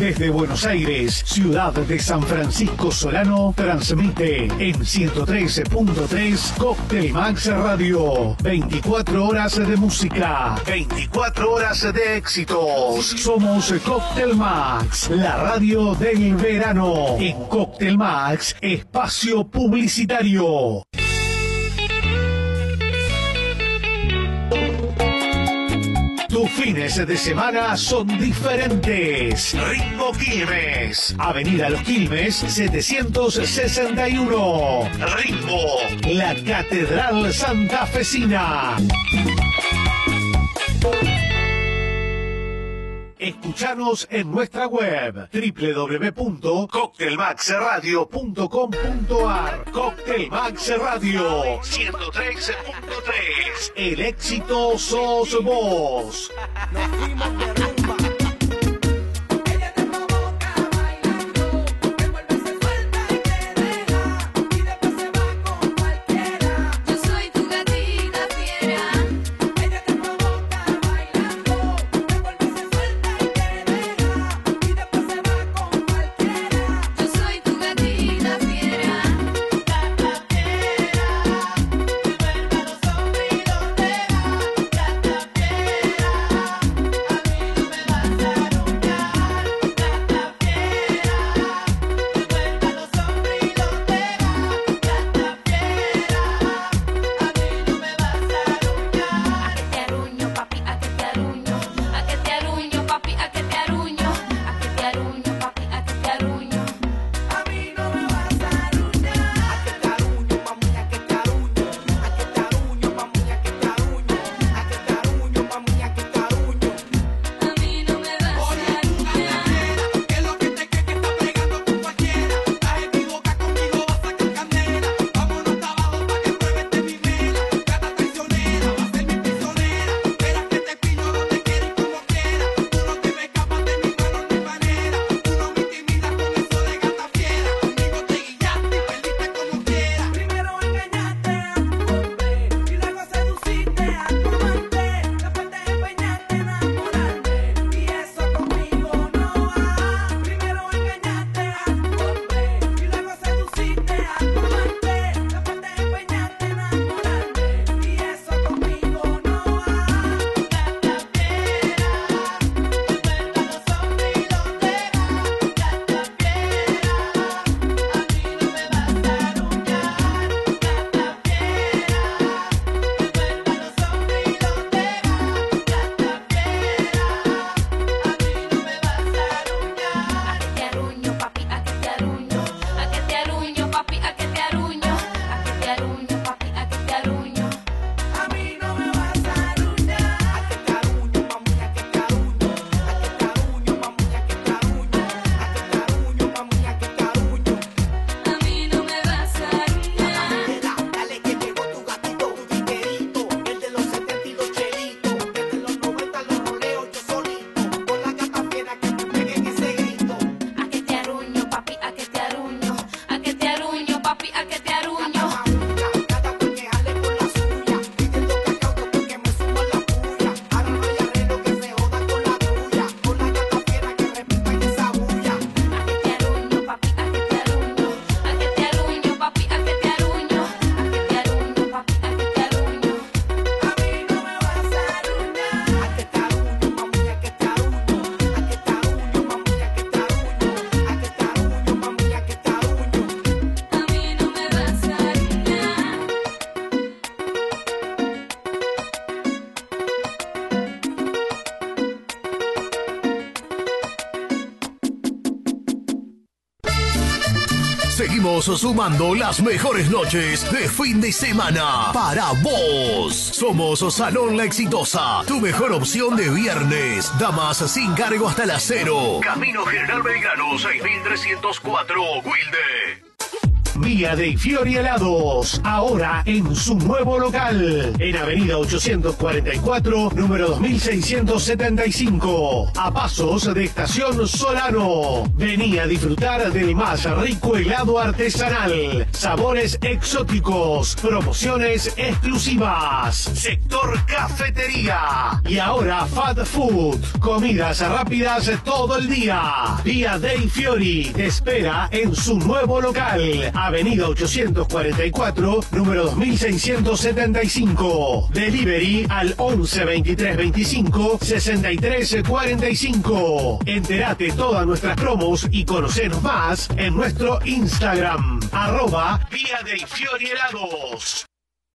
Desde Buenos Aires, ciudad de San Francisco Solano, transmite en 103.3 Cóctel Max Radio. 24 horas de música, 24 horas de éxitos. Somos Cóctel Max, la radio del verano. En Cóctel Max, espacio publicitario. Tus fines de semana son diferentes. Ritmo Quilmes. Avenida Los Quilmes, 761. Ritmo, la Catedral Santafesina. Escuchanos en nuestra web www.coctelmaxradio.com.ar. Cóctel Max Radio 103.3. El éxito sos vos. Nos fuimos de rumba. Ella te provoca bailando, te vuelve se suelta y te deja, y después se va con cualquiera. Yo soy tu gatita fiera. Ella te provoca bailando, te vuelve se suelta y te deja, y después se va con cualquiera. Yo soy tu gatita fiera. Gata fiera, vuelve a los hombres y los deja. Gata fiera, a mí no me vas a arrullar. Gata fiera, vuelve a los hombres y los deja. Gata fiera, a mí no me vas a arrullar. A que te arruño, papi, a que te arruño. A que te arruño, papi, a que te arruño. A que te arruño, papi, a que te arruño. A mí no me vas a arrullar. A que te arruño, mami, a que te arruño. A que te arruño, mami, a que te arruño. A que te arruño, mami, a que te arruño. A mí no me vas a arruñar. ¿Qué es lo que te crees que está pegando con cualquiera? Estás equivocada conmigo, vas a sacar candela. Vámonos abajo pa' que pruebes de mi vela. Gata traicionera, va a ser mi prisionera. Verás que te pillo donde quieras y como quieras. Tú no te me escapas de mi mano ni manera. Tú no me intimidas con eso de gata fiera. Conmigo te guillaste y perdiste como quieras. Primero engañaste a tu hombre y luego seduciste a tu amante. Después te empeñaste en enamorarme y eso conmigo no va. Primero engañaste a tu hombre y luego seduciste a tu amante. Después te empeñaste en enamorarme y eso conmigo no va. Gata fiera, vuelve a los hombres y los deja. Gata fiera, a mí no me vas a arrullar. Gata fiera, vuelve a los hombres y los deja. Gata fiera, a mí no me vas a arrullar. A que te arruño, papi, a que te arruño. A que te arruño, papi, a que te arruño. A que te arruño, papi, a que te arruño. A mí no me vas a arrullar. A que te arruño, mami, a que te arruño. A que te arruño, mami, a que te arruño. A que te arruño, mami, a que te arruño. A mí no me vas a arruñar. Dale que llegó tu gatito, tu tiguerito. El de los 70 y los chelitos. Desde los 90 los roleo yo solito. Con la gata fiera que me peguen ese grito. A que te arruño, papi, a que te arruño. A que te arruño, papi, a que te arruño. Cada cual que jale por la suya. Pidiendo cacao porque me sumo la puya. Ahora no hay arreglo que se joda con la tuya. Con la gata fiera que repita esa bulla. A que te arruño, papi, a que te arruño. A que te arruño, papi, a que te arruño. A que te arruño, papi, a que te arruño. A mí no me vas a arruinar. A que te arruño, mami, a que te arruño. A que te arruño, mami, a que te arruño. A que te arruño, mami, a que te arruño. A mí no me vas a arruñar. Seguimos sumando las mejores noches de fin de semana para vos. Somos Salón La Exitosa, tu mejor opción de viernes. Damas sin cargo hasta las 0. Camino General Belgrano, 6304, Wilde. Vía dei Fiori Helados, ahora en su nuevo local, en Avenida 844, número 2675, a pasos de Estación Solano. Vení a disfrutar del más rico helado artesanal, sabores exóticos, promociones exclusivas, sector cafetería y ahora fast food, comidas rápidas todo el día. Vía dei Fiori te espera en su nuevo local, Avenida 844, número 2675. Delivery al 11 23 25 63 45. Entérate todas nuestras promos y conocenos más en nuestro Instagram, @Vía dei Fiori Helados.